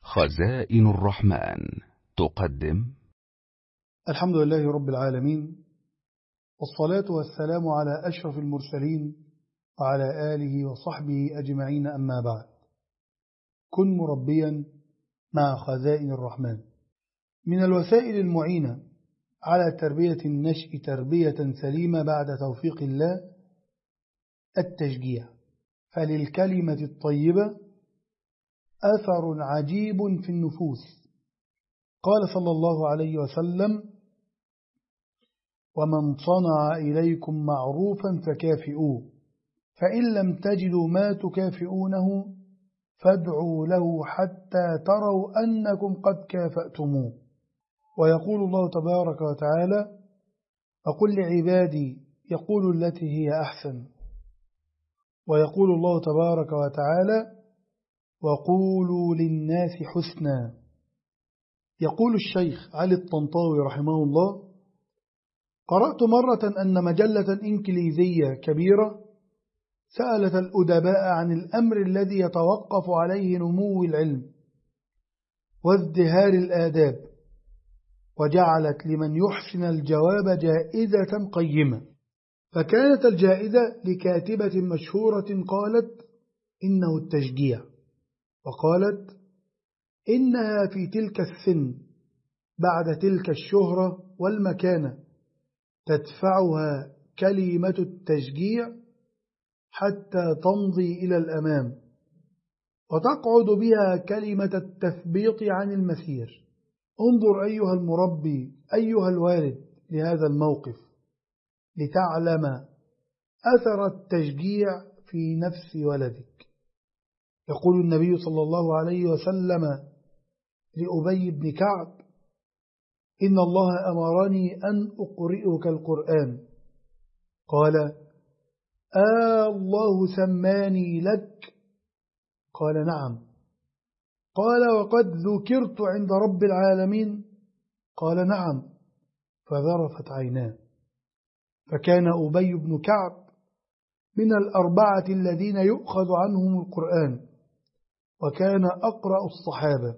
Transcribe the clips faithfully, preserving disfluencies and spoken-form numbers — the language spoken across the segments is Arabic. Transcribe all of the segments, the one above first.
خزائن الرحمن تقدم. الحمد لله رب العالمين، والصلاة والسلام على أشرف المرسلين وعلى آله وصحبه أجمعين، أما بعد. كن مربيا مع خزائن الرحمن. من الوسائل المعينة على تربية النشء تربية سليمة بعد توفيق الله التشجيع، فللكلمة الطيبة أثر عجيب في النفوس. قال صلى الله عليه وسلم: ومن صنع إليكم معروفا فكافئوه، فإن لم تجدوا ما تكافئونه فادعوا له حتى تروا أنكم قد كافأتموه. ويقول الله تبارك وتعالى: وقل لعبادي يقول التي هي أحسن. ويقول الله تبارك وتعالى: وقولوا للناس حسنا. يقول الشيخ علي الطنطاوي رحمه الله: قرأت مرة أن مجلة إنكليزية كبيرة سألت الأدباء عن الأمر الذي يتوقف عليه نمو العلم وازدهار الآداب، وجعلت لمن يحسن الجواب جائزة قيمة. فكانت الجائزة لكاتبة مشهورة قالت: إنه التشجيع. وقالت: إنها في تلك السن بعد تلك الشهرة والمكانة تدفعها كلمة التشجيع حتى تمضي إلى الأمام، وتقعد بها كلمة التثبيط عن المسير. انظر أيها المربي أيها الوالد لهذا الموقف لتعلم أثر التشجيع في نفس ولدك. يقول النبي صلى الله عليه وسلم لأبي بن كعب: إن الله أمرني أن أقرئك القرآن. قال: آه الله سماني لك؟ قال: نعم. قال: وقد ذكرت عند رب العالمين؟ قال: نعم. فذرفت عيناه. فكان أبي بن كعب من الأربعة الذين يؤخذ عنهم القرآن، وكان أقرأ الصحابة.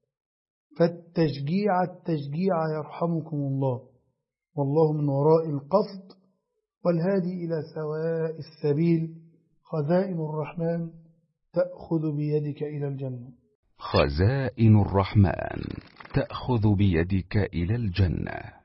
فالتشجيع التشجيع يرحمكم الله، والله من وراء القصد والهادي إلى سواء السبيل. خزائن الرحمن تأخذ بيدك إلى الجنة. خزائن الرحمن تأخذ بيدك إلى الجنة.